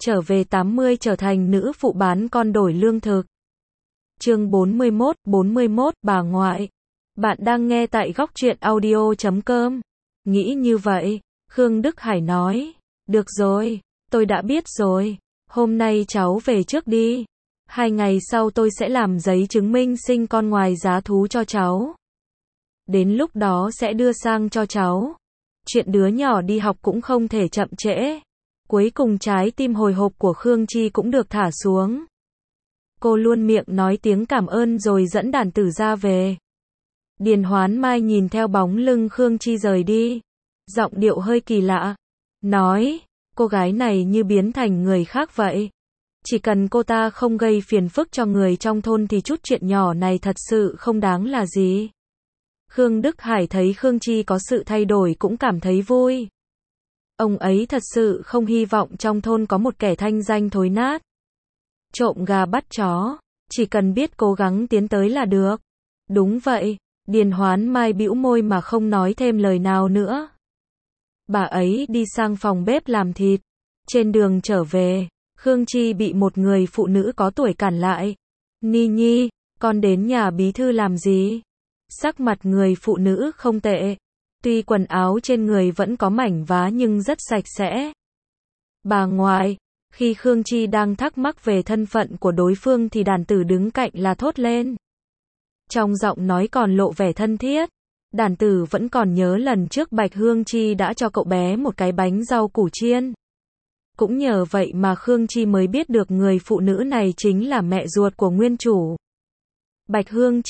Trở về 80 trở thành nữ phụ bán con đổi lương thực. Chương 41, bà ngoại. Bạn đang nghe tại góc truyện audio.com. Nghĩ như vậy, Khương Đức Hải nói. Được rồi, tôi đã biết rồi. Hôm nay cháu về trước đi. 2 ngày sau tôi sẽ làm giấy chứng minh sinh con ngoài giá thú cho cháu. Đến lúc đó sẽ đưa sang cho cháu. Chuyện đứa nhỏ đi học cũng không thể chậm trễ. Cuối cùng trái tim hồi hộp của Khương Chi cũng được thả xuống. Cô luôn miệng nói tiếng cảm ơn rồi dẫn đàn tử ra về. Điền Hoán Mai nhìn theo bóng lưng Khương Chi rời đi. Giọng điệu hơi kỳ lạ. Nói, cô gái này như biến thành người khác vậy. Chỉ cần cô ta không gây phiền phức cho người trong thôn thì chút chuyện nhỏ này thật sự không đáng là gì. Khương Đức Hải thấy Khương Chi có sự thay đổi cũng cảm thấy vui. Ông ấy thật sự không hy vọng trong thôn có một kẻ thanh danh thối nát. Trộm gà bắt chó, chỉ cần biết cố gắng tiến tới là được. Đúng vậy, Điền Hoán Mai bĩu môi mà không nói thêm lời nào nữa. Bà ấy đi sang phòng bếp làm thịt. Trên đường trở về, Khương Chi bị một người phụ nữ có tuổi cản lại. Ni Nhi, con đến nhà bí thư làm gì? Sắc mặt người phụ nữ không tệ. Tuy quần áo trên người vẫn có mảnh vá nhưng rất sạch sẽ. Bà ngoại, khi Khương Chi đang thắc mắc về thân phận của đối phương thì đàn tử đứng cạnh là thốt lên. Trong giọng nói còn lộ vẻ thân thiết. Đàn tử vẫn còn nhớ lần trước Bạch Hương Chi đã cho cậu bé một cái bánh rau củ chiên. Cũng nhờ vậy mà Khương Chi mới biết được người phụ nữ này chính là mẹ ruột của nguyên chủ. Bạch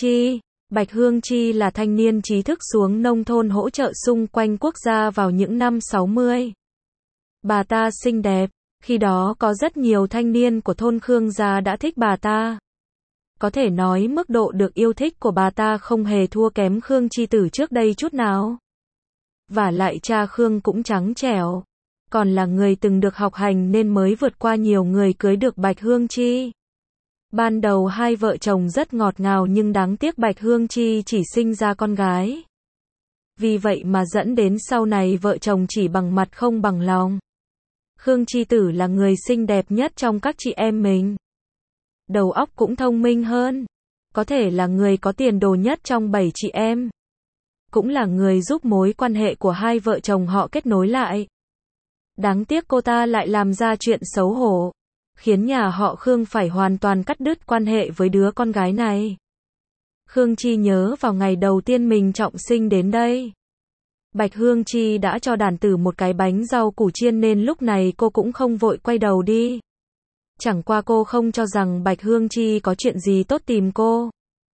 Hương Chi là thanh niên trí thức xuống nông thôn hỗ trợ xung quanh quốc gia vào những năm 60. Bà ta xinh đẹp, khi đó có rất nhiều thanh niên của thôn Khương gia đã thích bà ta. Có thể nói mức độ được yêu thích của bà ta không hề thua kém Khương Chi Tử trước đây chút nào. Vả lại cha Khương cũng trắng trẻo, còn là người từng được học hành nên mới vượt qua nhiều người cưới được Bạch Hương Chi. Ban đầu hai vợ chồng rất ngọt ngào nhưng đáng tiếc Bạch Hương Chi chỉ sinh ra con gái. Vì vậy mà dẫn đến sau này vợ chồng chỉ bằng mặt không bằng lòng. Khương Chi Tử là người xinh đẹp nhất trong các chị em mình. Đầu óc cũng thông minh hơn. Có thể là người có tiền đồ nhất trong 7 chị em. Cũng là người giúp mối quan hệ của hai vợ chồng họ kết nối lại. Đáng tiếc cô ta lại làm ra chuyện xấu hổ, khiến nhà họ Khương phải hoàn toàn cắt đứt quan hệ với đứa con gái này. Khương Chi nhớ vào ngày đầu tiên mình trọng sinh đến đây. Bạch Hương Chi đã cho đàn tử một cái bánh rau củ chiên nên lúc này cô cũng không vội quay đầu đi. Chẳng qua cô không cho rằng Bạch Hương Chi có chuyện gì tốt tìm cô.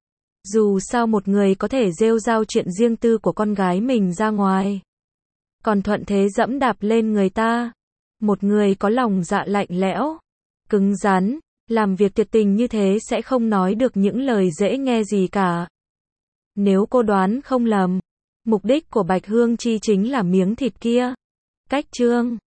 Dù sao một người có thể rêu rao chuyện riêng tư của con gái mình ra ngoài, còn thuận thế dẫm đạp lên người ta. Một người có lòng dạ lạnh lẽo, cứng rắn, làm việc tuyệt tình như thế sẽ không nói được những lời dễ nghe gì cả. Nếu cô đoán không lầm, mục đích của Bạch Hương Chi chính là miếng thịt kia. Cách chương